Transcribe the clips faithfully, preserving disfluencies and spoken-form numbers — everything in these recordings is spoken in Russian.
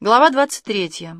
Глава двадцать третья.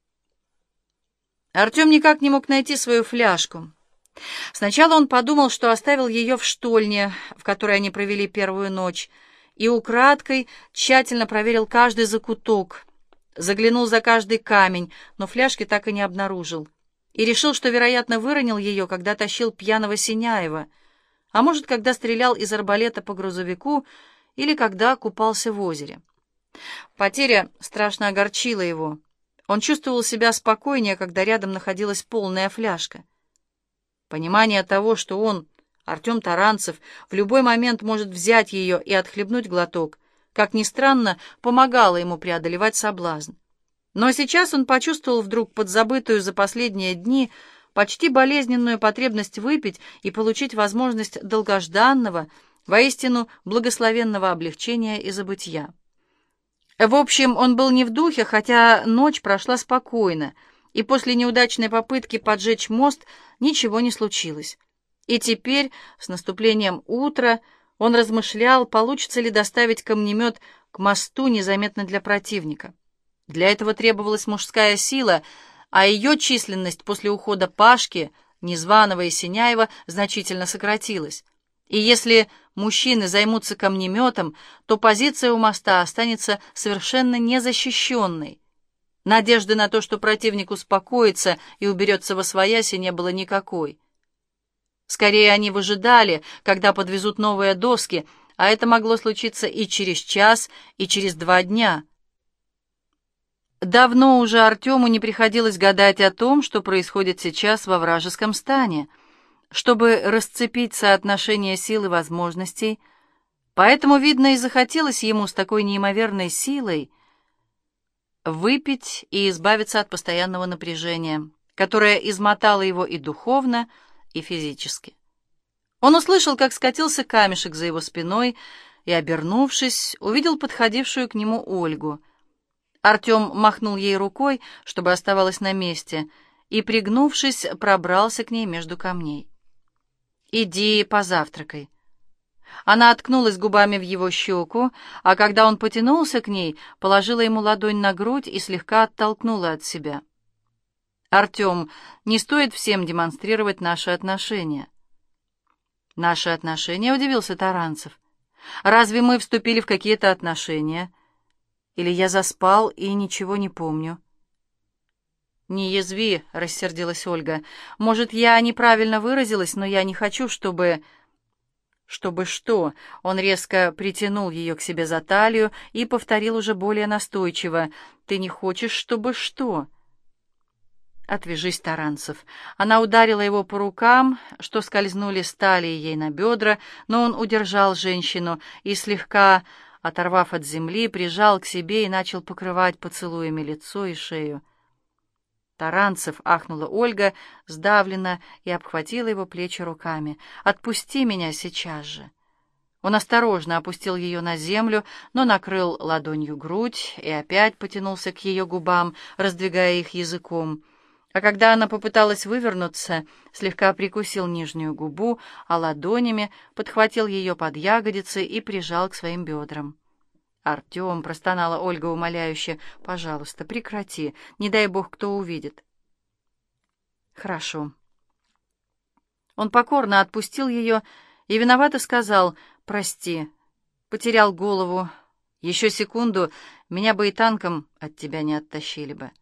Артем никак не мог найти свою фляжку. Сначала он подумал, что оставил ее в штольне, в которой они провели первую ночь, и украдкой тщательно проверил каждый закуток, заглянул за каждый камень, но фляжки так и не обнаружил, и решил, что, вероятно, выронил ее, когда тащил пьяного Синяева, а может, когда стрелял из арбалета по грузовику или когда купался в озере. Потеря страшно огорчила его. Он чувствовал себя спокойнее, когда рядом находилась полная фляжка. Понимание того, что он, Артем Таранцев, в любой момент может взять ее и отхлебнуть глоток, как ни странно, помогало ему преодолевать соблазн. Но сейчас он почувствовал вдруг подзабытую за последние дни почти болезненную потребность выпить и получить возможность долгожданного, воистину благословенного облегчения и забытья. В общем, он был не в духе, хотя ночь прошла спокойно, и после неудачной попытки поджечь мост ничего не случилось. И теперь, с наступлением утра, он размышлял, получится ли доставить камнемет к мосту незаметно для противника. Для этого требовалась мужская сила, а ее численность после ухода Пашки, Незваного и Синяева значительно сократилась. И если мужчины займутся камнеметом, то позиция у моста останется совершенно незащищенной. Надежды на то, что противник успокоится и уберется восвояси, не было никакой. Скорее, они выжидали, когда подвезут новые доски, а это могло случиться и через час, и через два дня. Давно уже Артему не приходилось гадать о том, что происходит сейчас во вражеском стане, чтобы расцепить соотношение сил и возможностей, поэтому, видно, и захотелось ему с такой неимоверной силой выпить и избавиться от постоянного напряжения, которое измотало его и духовно, и физически. Он услышал, как скатился камешек за его спиной, и, обернувшись, увидел подходившую к нему Ольгу. Артем махнул ей рукой, чтобы оставалась на месте, и, пригнувшись, пробрался к ней между камней. «Иди позавтракай». Она откнулась губами в его щеку, а когда он потянулся к ней, положила ему ладонь на грудь и слегка оттолкнула от себя. «Артем, не стоит всем демонстрировать наши отношения». «Наши отношения?» — удивился Таранцев. «Разве мы вступили в какие-то отношения? Или я заспал и ничего не помню?» «Не язви», — рассердилась Ольга. «Может, я неправильно выразилась, но я не хочу, чтобы...» «Чтобы что?» Он резко притянул ее к себе за талию и повторил уже более настойчиво. «Ты не хочешь, чтобы что?» «Отвяжись, Таранцев». Она ударила его по рукам, что скользнули с талии ей на бедра, но он удержал женщину и, слегка оторвав от земли, прижал к себе и начал покрывать поцелуями лицо и шею. «Таранцев!» — ахнула Ольга, сдавленно, и обхватила его плечи руками. «Отпусти меня сейчас же!» Он осторожно опустил ее на землю, но накрыл ладонью грудь и опять потянулся к ее губам, раздвигая их языком. А когда она попыталась вывернуться, слегка прикусил нижнюю губу, а ладонями подхватил ее под ягодицы и прижал к своим бедрам. «Артем», — простонала Ольга умоляюще, — «пожалуйста, прекрати, не дай бог кто увидит». «Хорошо». Он покорно отпустил ее и виновато сказал: «Прости, потерял голову. Еще секунду, меня бы и танком от тебя не оттащили бы».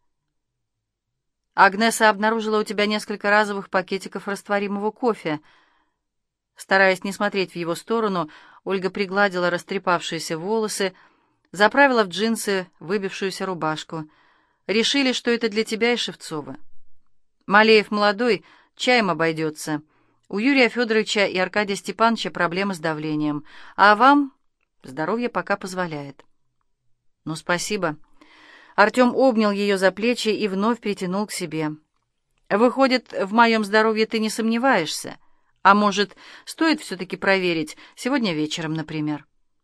«Агнеса обнаружила у тебя несколько разовых пакетиков растворимого кофе». Стараясь не смотреть в его сторону, Ольга пригладила растрепавшиеся волосы, заправила в джинсы выбившуюся рубашку. «Решили, что это для тебя и Шевцова. Малеев молодой, чаем обойдется. У Юрия Федоровича и Аркадия Степановича проблемы с давлением, а вам здоровье пока позволяет». «Ну, спасибо». Артем обнял ее за плечи и вновь притянул к себе. «Выходит, в моем здоровье ты не сомневаешься? А может, стоит все-таки проверить, сегодня вечером, например?»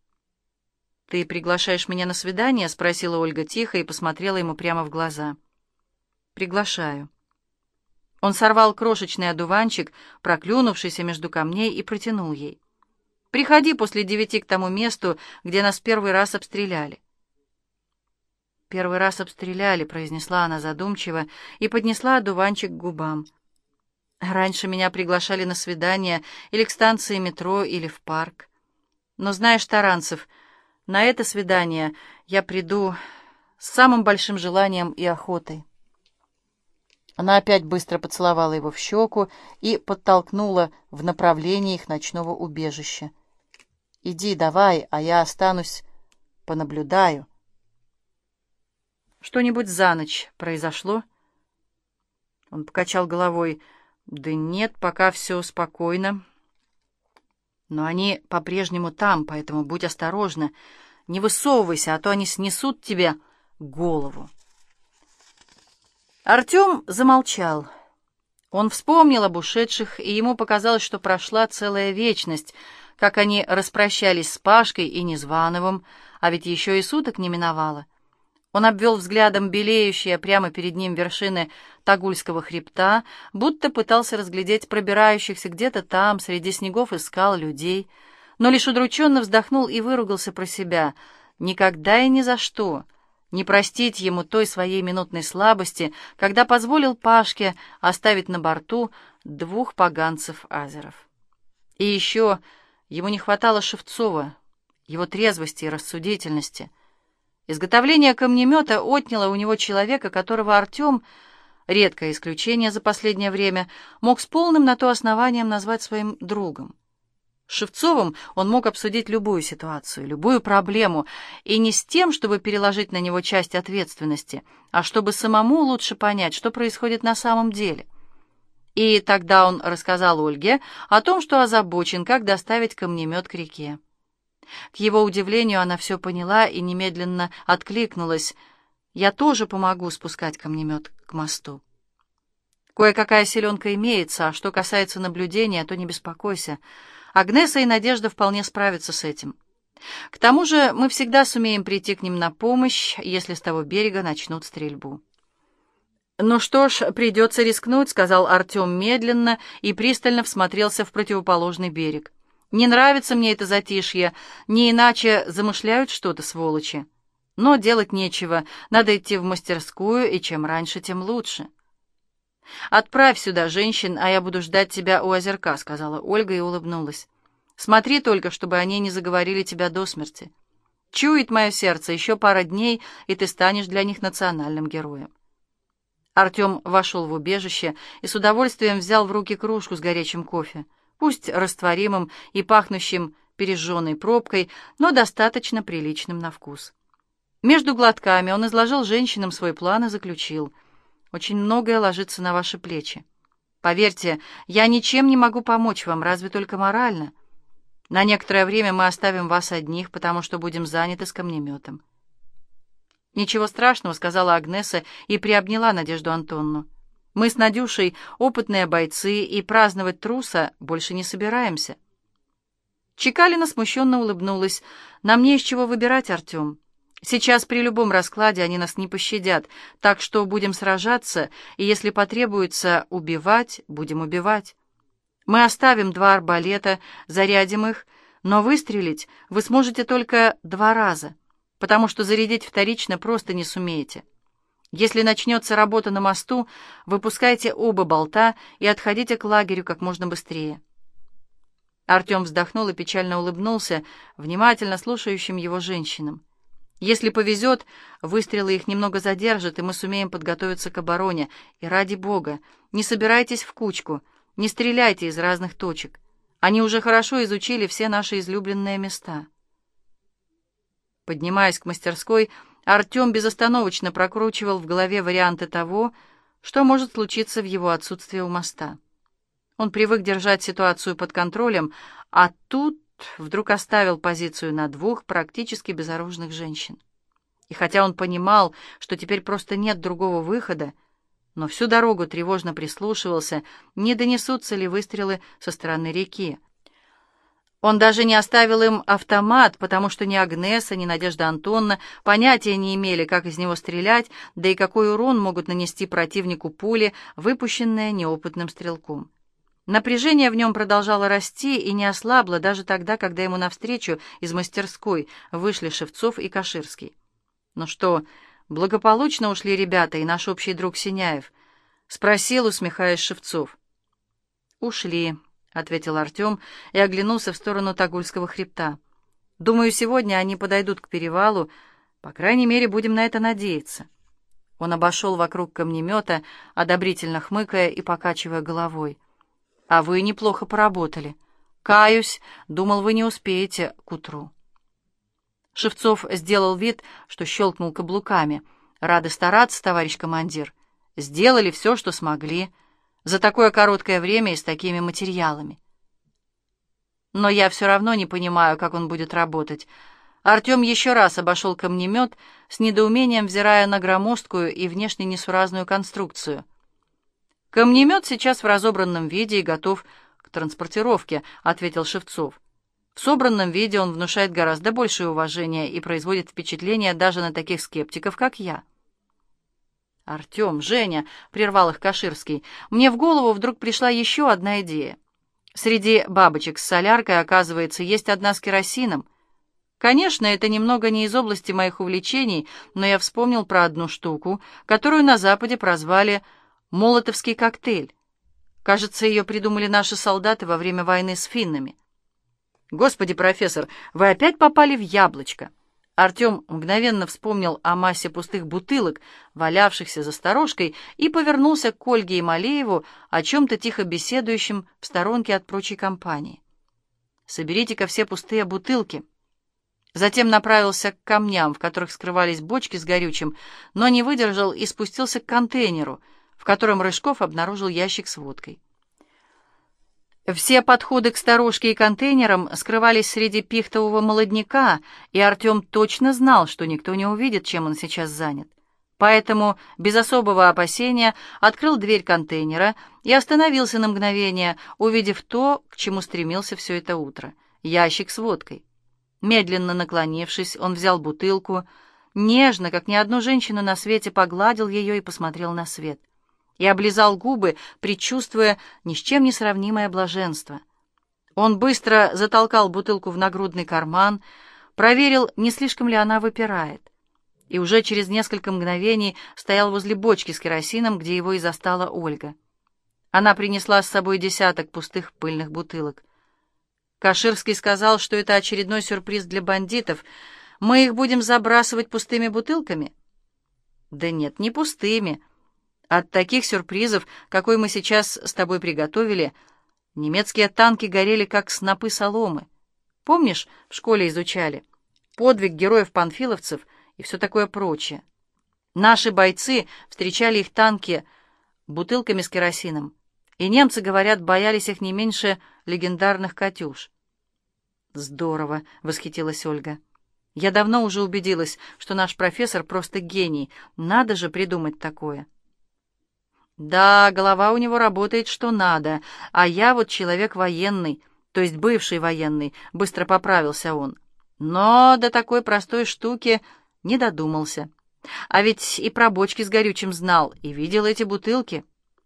«Ты приглашаешь меня на свидание?» — спросила Ольга тихо и посмотрела ему прямо в глаза. «Приглашаю». Он сорвал крошечный одуванчик, проклюнувшийся между камней, и протянул ей. «Приходи после девяти к тому месту, где нас первый раз обстреляли». первый раз обстреляли», — произнесла она задумчиво и поднесла одуванчик к губам. «Раньше меня приглашали на свидание или к станции метро, или в парк. Но знаешь, Таранцев, на это свидание я приду с самым большим желанием и охотой». Она опять быстро поцеловала его в щеку и подтолкнула в направлении их ночного убежища. «Иди, давай, а я останусь, понаблюдаю». «Что-нибудь за ночь произошло?» Он покачал головой. «Да нет, пока все спокойно. Но они по-прежнему там, поэтому будь осторожна. Не высовывайся, а то они снесут тебе голову». Артем замолчал. Он вспомнил об ушедших, и ему показалось, что прошла целая вечность, как они распрощались с Пашкой и Незвановым, а ведь еще и суток не миновало. Он обвел взглядом белеющие прямо перед ним вершины Тагульского хребта, будто пытался разглядеть пробирающихся где-то там, среди снегов и скал, людей, но лишь удрученно вздохнул и выругался про себя. Никогда и ни за что не простить ему той своей минутной слабости, когда позволил Пашке оставить на борту двух поганцев-азеров. И еще ему не хватало Шевцова, его трезвости и рассудительности. Изготовление камнемета отняло у него человека, которого Артем, редкое исключение за последнее время, мог с полным на то основанием назвать своим другом. С Шевцовым он мог обсудить любую ситуацию, любую проблему, и не с тем, чтобы переложить на него часть ответственности, а чтобы самому лучше понять, что происходит на самом деле. И тогда он рассказал Ольге о том, что озабочен, как доставить камнемет к реке. К его удивлению, она все поняла и немедленно откликнулась: «Я тоже помогу спускать камнемет к мосту. Кое-какая селенка имеется, а что касается наблюдения, то не беспокойся. Агнеса и Надежда вполне справятся с этим. К тому же мы всегда сумеем прийти к ним на помощь, если с того берега начнут стрельбу». «Ну что ж, придется рискнуть», — сказал Артем медленно и пристально всмотрелся в противоположный берег. «Не нравится мне это затишье, не иначе замышляют что-то, сволочи. Но делать нечего, надо идти в мастерскую, и чем раньше, тем лучше». «Отправь сюда женщин, а я буду ждать тебя у озерка», — сказала Ольга и улыбнулась. «Смотри только, чтобы они не заговорили тебя до смерти. Чует мое сердце, еще пара дней, и ты станешь для них национальным героем». Артем вошел в убежище и с удовольствием взял в руки кружку с горячим кофе, пусть растворимым и пахнущим пережженной пробкой, но достаточно приличным на вкус. Между глотками он изложил женщинам свой план и заключил: «Очень многое ложится на ваши плечи. Поверьте, я ничем не могу помочь вам, разве только морально. На некоторое время мы оставим вас одних, потому что будем заняты с камнеметом». «Ничего страшного», — сказала Агнеса и приобняла Надежду Антонну. «Мы с Надюшей опытные бойцы, и праздновать труса больше не собираемся». Чекалина смущенно улыбнулась. «Нам не из чего выбирать, Артем. Сейчас при любом раскладе они нас не пощадят, так что будем сражаться, и если потребуется убивать, будем убивать. Мы оставим два арбалета, зарядим их, но выстрелить вы сможете только два раза, потому что зарядить вторично просто не сумеете. Если начнется работа на мосту, выпускайте оба болта и отходите к лагерю как можно быстрее». Артем вздохнул и печально улыбнулся внимательно слушающим его женщинам. «Если повезет, выстрелы их немного задержат, и мы сумеем подготовиться к обороне. И ради бога, не собирайтесь в кучку, не стреляйте из разных точек. Они уже хорошо изучили все наши излюбленные места». Поднимаясь к мастерской, Артем безостановочно прокручивал в голове варианты того, что может случиться в его отсутствие у моста. Он привык держать ситуацию под контролем, а тут вдруг оставил позицию на двух практически безоружных женщин. И хотя он понимал, что теперь просто нет другого выхода, но всю дорогу тревожно прислушивался, не донесутся ли выстрелы со стороны реки. Он даже не оставил им автомат, потому что ни Агнеса, ни Надежда Антонна понятия не имели, как из него стрелять, да и какой урон могут нанести противнику пули, выпущенные неопытным стрелком. Напряжение в нем продолжало расти и не ослабло даже тогда, когда ему навстречу из мастерской вышли Шевцов и Каширский. «Ну что, благополучно ушли ребята и наш общий друг Синяев?» — спросил, усмехаясь, Шевцов. «Ушли», — ответил Артем и оглянулся в сторону Тагульского хребта. «Думаю, сегодня они подойдут к перевалу, по крайней мере, будем на это надеяться». Он обошел вокруг камнемета, одобрительно хмыкая и покачивая головой. «А вы неплохо поработали. Каюсь, думал, вы не успеете к утру». Шевцов сделал вид, что щелкнул каблуками. «Рады стараться, товарищ командир. Сделали все, что смогли. За такое короткое время и с такими материалами. Но я все равно не понимаю, как он будет работать». Артем еще раз обошел камнемет, с недоумением взирая на громоздкую и внешне несуразную конструкцию. «Камнемет сейчас в разобранном виде и готов к транспортировке», — ответил Шевцов. «В собранном виде он внушает гораздо большее уважение и производит впечатление даже на таких скептиков, как я». «Артем, Женя», — прервал их Каширский, — «мне в голову вдруг пришла еще одна идея. Среди бабочек с соляркой, оказывается, есть одна с керосином. Конечно, это немного не из области моих увлечений, но я вспомнил про одну штуку, которую на Западе прозвали «молотовский коктейль». Кажется, ее придумали наши солдаты во время войны с финнами». «Господи, профессор, вы опять попали в яблочко!» Артем мгновенно вспомнил о массе пустых бутылок, валявшихся за сторожкой, и повернулся к Ольге и Малееву, о чем-то тихо беседующим в сторонке от прочей компании. «Соберите-ка все пустые бутылки». Затем направился к камням, в которых скрывались бочки с горючим, но не выдержал и спустился к контейнеру, в котором Рыжков обнаружил ящик с водкой. Все подходы к сторожке и контейнерам скрывались среди пихтового молодняка, и Артем точно знал, что никто не увидит, чем он сейчас занят. Поэтому, без особого опасения, открыл дверь контейнера и остановился на мгновение, увидев то, к чему стремился все это утро — ящик с водкой. Медленно наклонившись, он взял бутылку, нежно, как ни одну женщину на свете, погладил ее и посмотрел на свет. И облизал губы, предчувствуя ни с чем не сравнимое блаженство. Он быстро затолкал бутылку в нагрудный карман, проверил, не слишком ли она выпирает. И уже через несколько мгновений стоял возле бочки с керосином, где его и застала Ольга. Она принесла с собой десяток пустых пыльных бутылок. Каширский сказал, что это очередной сюрприз для бандитов. Мы их будем забрасывать пустыми бутылками? Да нет, не пустыми. От таких сюрпризов, какой мы сейчас с тобой приготовили, немецкие танки горели, как снопы соломы. Помнишь, в школе изучали? Подвиг героев-панфиловцев и все такое прочее. Наши бойцы встречали их танки бутылками с керосином, и немцы, говорят, боялись их не меньше легендарных «Катюш». «Здорово!» — восхитилась Ольга. «Я давно уже убедилась, что наш профессор просто гений. Надо же придумать такое!» «Да, голова у него работает что надо, а я вот человек военный, то есть бывший военный», — быстро поправился он. «Но до такой простой штуки не додумался. А ведь и про бочки с горючим знал, и видел эти бутылки».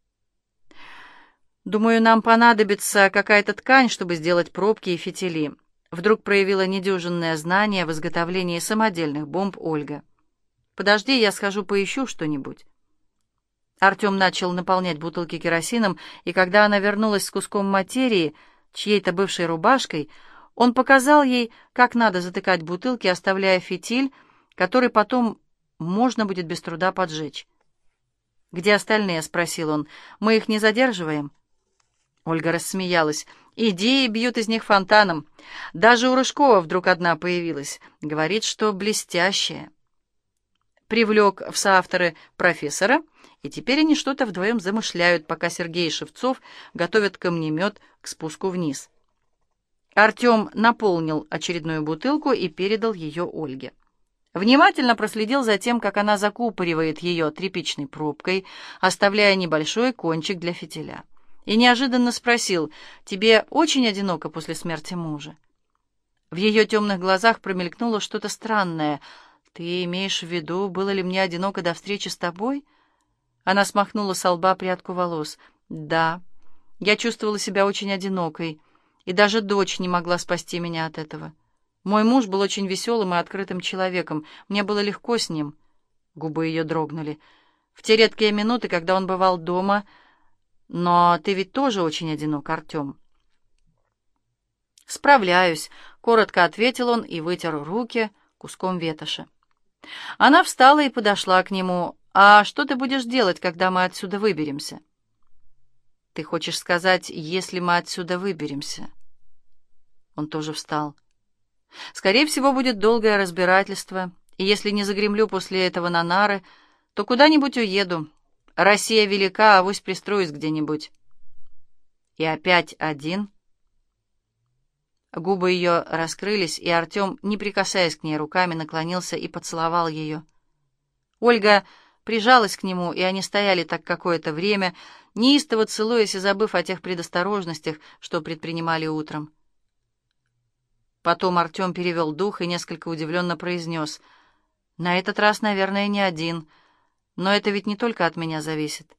«Думаю, нам понадобится какая-то ткань, чтобы сделать пробки и фитили». Вдруг проявила недюжинное знание в изготовлении самодельных бомб Ольга. «Подожди, я схожу поищу что-нибудь». Артем начал наполнять бутылки керосином, и когда она вернулась с куском материи, чьей-то бывшей рубашкой, он показал ей, как надо затыкать бутылки, оставляя фитиль, который потом можно будет без труда поджечь. «Где остальные?» — спросил он. «Мы их не задерживаем?» Ольга рассмеялась. «Идеи бьют из них фонтаном. Даже у Рыжкова вдруг одна появилась. Говорит, что блестящая». Привлек в соавторы профессора, и теперь они что-то вдвоем замышляют, пока Сергей и Шевцов готовят камнемет к спуску вниз. Артем наполнил очередную бутылку и передал ее Ольге. Внимательно проследил за тем, как она закупоривает ее тряпичной пробкой, оставляя небольшой кончик для фитиля. И неожиданно спросил: «Тебе очень одиноко после смерти мужа?» В ее темных глазах промелькнуло что-то странное. «Ты имеешь в виду, было ли мне одиноко до встречи с тобой?» Она смахнула со лба прядку волос. «Да, я чувствовала себя очень одинокой, и даже дочь не могла спасти меня от этого. Мой муж был очень веселым и открытым человеком, мне было легко с ним. Губы ее дрогнули. «В те редкие минуты, когда он бывал дома. Но ты ведь тоже очень одинок, Артем». «Справляюсь», — коротко ответил он и вытер руки куском ветоши. Она встала и подошла к нему. «А что ты будешь делать, когда мы отсюда выберемся?» «Ты хочешь сказать, если мы отсюда выберемся?» Он тоже встал. «Скорее всего, будет долгое разбирательство, и если не загремлю после этого на нары, то куда-нибудь уеду. Россия велика, авось пристроюсь где-нибудь». «И опять один?» Губы ее раскрылись, и Артем, не прикасаясь к ней руками, наклонился и поцеловал ее. Ольга прижалась к нему, и они стояли так какое-то время, неистово целуясь и забыв о тех предосторожностях, что предпринимали утром. Потом Артем перевел дух и несколько удивленно произнес: «На этот раз, наверное, не один, но это ведь не только от меня зависит».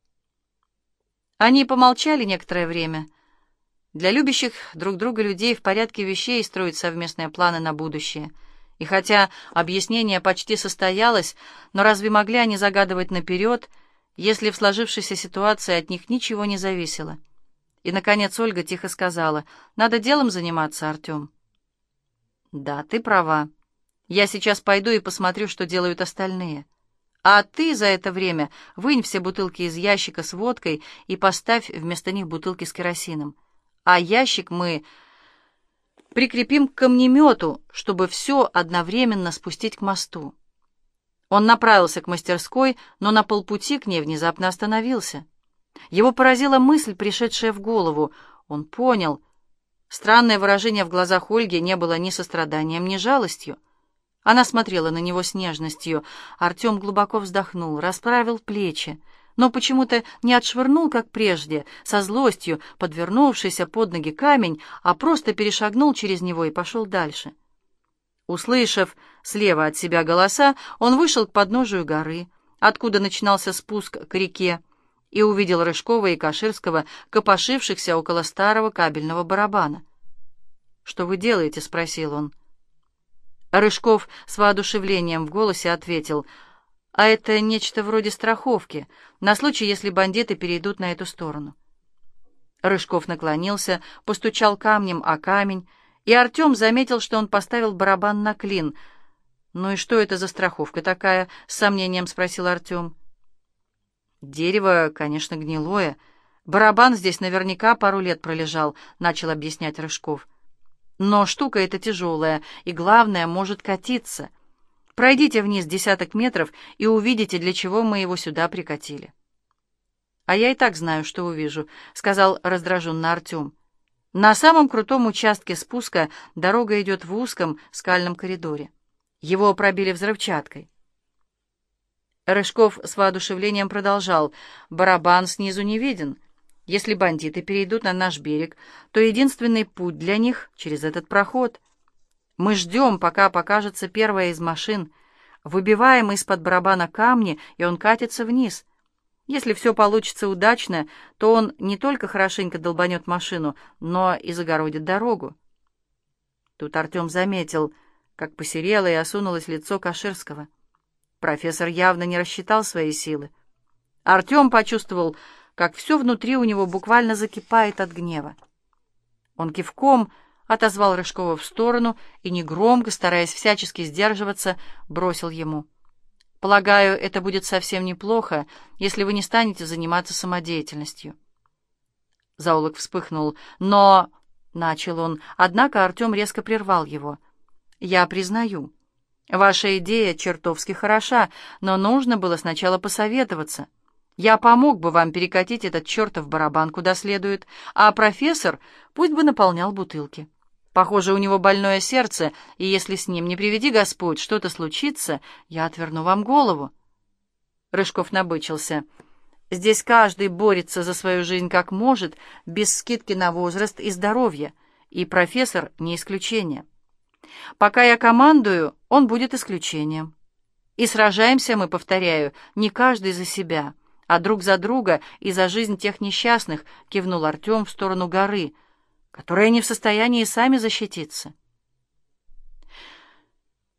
Они помолчали некоторое время. Для любящих друг друга людей в порядке вещей строить совместные планы на будущее. И хотя объяснение почти состоялось, но разве могли они загадывать наперед, если в сложившейся ситуации от них ничего не зависело? И, наконец, Ольга тихо сказала: «Надо делом заниматься, Артем». «Да, ты права. Я сейчас пойду и посмотрю, что делают остальные. А ты за это время вынь все бутылки из ящика с водкой и поставь вместо них бутылки с керосином. А ящик мы прикрепим к камнемету, чтобы все одновременно спустить к мосту». Он направился к мастерской, но на полпути к ней внезапно остановился. Его поразила мысль, пришедшая в голову. Он понял. Странное выражение в глазах Ольги не было ни состраданием, ни жалостью. Она смотрела на него с нежностью. Артем глубоко вздохнул, расправил плечи, но почему-то не отшвырнул, как прежде, со злостью подвернувшийся под ноги камень, а просто перешагнул через него и пошел дальше. Услышав слева от себя голоса, он вышел к подножию горы, откуда начинался спуск к реке, и увидел Рыжкова и Каширского, копошившихся около старого кабельного барабана. «Что вы делаете?» — спросил он. Рыжков с воодушевлением в голосе ответил: «А это нечто вроде страховки, на случай, если бандиты перейдут на эту сторону». Рыжков наклонился, постучал камнем о камень, и Артем заметил, что он поставил барабан на клин. «Ну и что это за страховка такая?» — с сомнением спросил Артем. «Дерево, конечно, гнилое. Барабан здесь наверняка пару лет пролежал», — начал объяснять Рыжков. «Но штука эта тяжелая, и, главное, может катиться. Пройдите вниз десяток метров и увидите, для чего мы его сюда прикатили». «А я и так знаю, что увижу», — сказал раздраженно Артем. «На самом крутом участке спуска дорога идет в узком скальном коридоре. Его пробили взрывчаткой». Рыжков с воодушевлением продолжал: «Барабан снизу не виден. Если бандиты перейдут на наш берег, то единственный путь для них — через этот проход. Мы ждем, пока покажется первая из машин, выбиваем из-под барабана камни, и он катится вниз. Если все получится удачно, то он не только хорошенько долбанет машину, но и загородит дорогу». Тут Артем заметил, как посерело и осунулось лицо Каширского. Профессор явно не рассчитал свои силы. Артем почувствовал, как все внутри у него буквально закипает от гнева. Он кивком отозвал Рыжкова в сторону и негромко, стараясь всячески сдерживаться, бросил ему: «Полагаю, это будет совсем неплохо, если вы не станете заниматься самодеятельностью». Заулок вспыхнул. «Но...» — начал он, однако Артем резко прервал его. «Я признаю, ваша идея чертовски хороша, но нужно было сначала посоветоваться. Я помог бы вам перекатить этот чертов барабан куда следует, а профессор пусть бы наполнял бутылки. Похоже, у него больное сердце, и если с ним, не приведи Господь, что-то случится, я отверну вам голову». Рыжков набычился. «Здесь каждый борется за свою жизнь как может, без скидки на возраст и здоровье, и профессор не исключение. Пока я командую, он будет исключением. И сражаемся мы, повторяю, не каждый за себя, а друг за друга и за жизнь тех несчастных», — кивнул Артем в сторону горы, «которые не в состоянии сами защититься».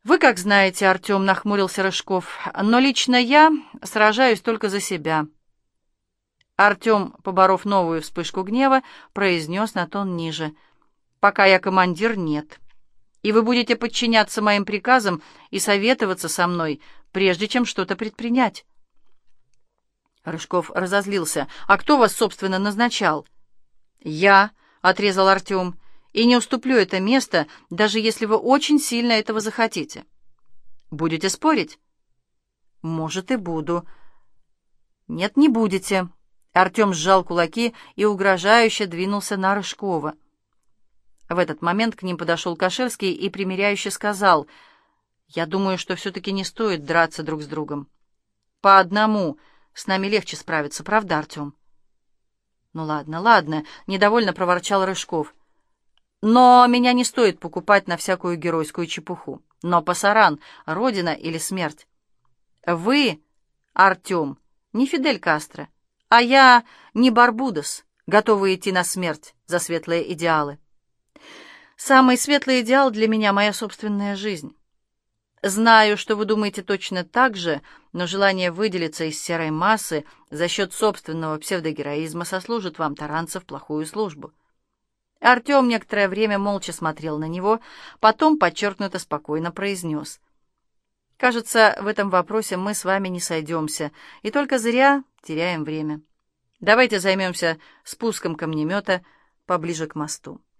«Вы как знаете, Артем», — нахмурился Рыжков, — «но лично я сражаюсь только за себя». Артем, поборов новую вспышку гнева, произнес на тон ниже: «Пока я командир, нет. И вы будете подчиняться моим приказам и советоваться со мной, прежде чем что-то предпринять». Рыжков разозлился. «А кто вас, собственно, назначал?» «Я», — отрезал Артем, — «и не уступлю это место, даже если вы очень сильно этого захотите». «Будете спорить?» «Может, и буду». «Нет, не будете». Артем сжал кулаки и угрожающе двинулся на Рыжкова. В этот момент к ним подошел Каширский и примиряюще сказал: «Я думаю, что все-таки не стоит драться друг с другом. По одному с нами легче справиться, правда, Артем?» «Ну ладно, ладно», — недовольно проворчал Рыжков. «Но меня не стоит покупать на всякую геройскую чепуху. Но пасаран, родина или смерть? Вы, Артем, не Фидель Кастро, а я не Барбудос, готовый идти на смерть за светлые идеалы. Самый светлый идеал для меня — моя собственная жизнь. Знаю, что вы думаете точно так же, но желание выделиться из серой массы за счет собственного псевдогероизма сослужит вам, Таранцев, плохую службу». Артем некоторое время молча смотрел на него, потом подчеркнуто спокойно произнес: «Кажется, в этом вопросе мы с вами не сойдемся, и только зря теряем время. Давайте займемся спуском камнемета поближе к мосту».